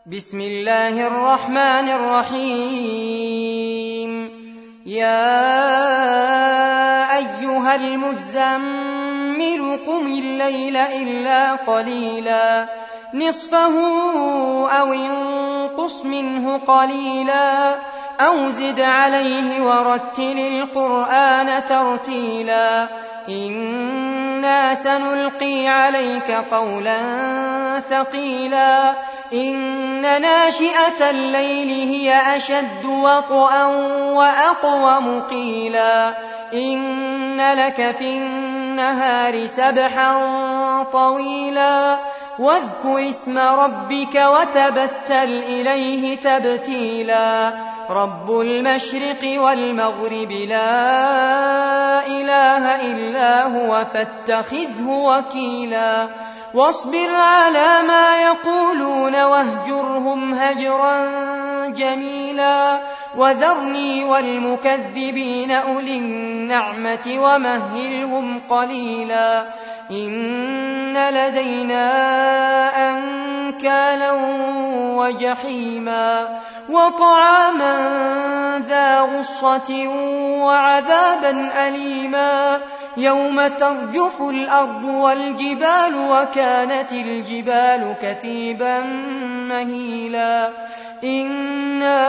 بسم الله الرحمن الرحيم. يا أيها المزمل قم الليل إلا قليلا نصفه أو انقص منه قليلا أو زد عليه ورتل القرآن ترتيلا إنا سنلقي عليك قولا ثقيلا إن ناشئة الليل هي أشد وطئا وأقوم قيلا إن لك في النهار سبحا طويلا واذكر اسم ربك وتبتل إليه تبتيلا رب المشرق والمغرب لا إله إلا هو فاتخذه وكيلا واصبر على ما يقولون واهجرهم هجرا جميلا وذرني والمكذبين أولي النعمة ومهلهم قليلا إن لدينا أنكالا وجحيما وطعاما ذا غصة وعذابا أليما يوم ترجف الأرض والجبال وكانت الجبال كثيبا مهيلا إنا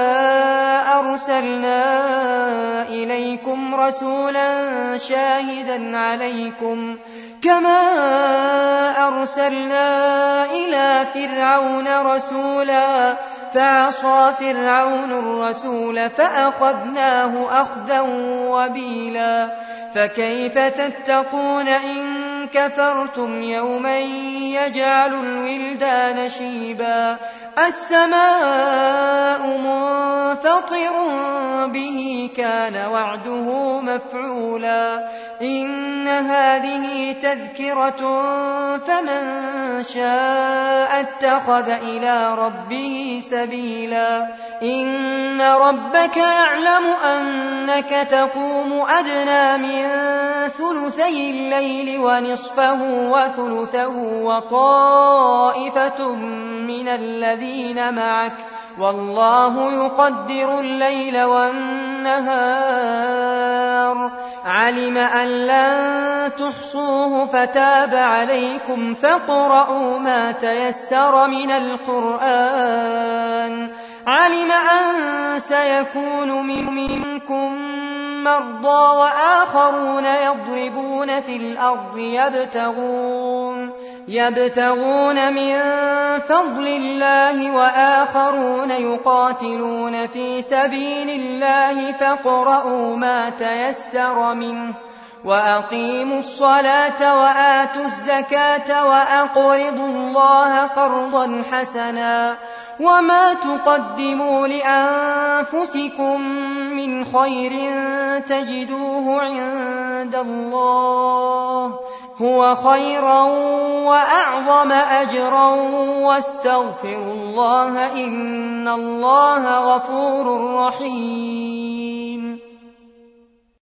أرسلنا إليكم رسولا شاهدا عليكم كما أرسلنا إلى فرعون رسولا فعصى فرعون الرسول فأخذناه أخذا وبيلا فكيف تتقون إن كفرتم يوما يجعل الولدان شيبا السماء منفطر به كان وعده مفعولا إن هذه تذكرة فمن شاء اتخذ إلى ربه سبيلا إن ربك يعلم أنك تقوم أدنى من ثلثي الليل ونصفه وثلثه وطائفة من الذين معك والله يقدر الليل والنهار علم أن لن تحصوه فتاب عليكم فاقرؤوا ما تيسر من القرآن علم أن سيكون منكم مرضى وآخرون يضربون في الأرض يبتغون من فضل الله وآخرون يقاتلون في سبيل الله فاقرؤوا ما تيسر منه وأقيموا الصلاة وآتوا الزكاة وأقرضوا الله قرضا حسنا وما تقدموا لأنفسكم من خير تجدوه عند الله هو خيرا وأعظم أجرا واستغفروا الله إن الله غفور رحيم.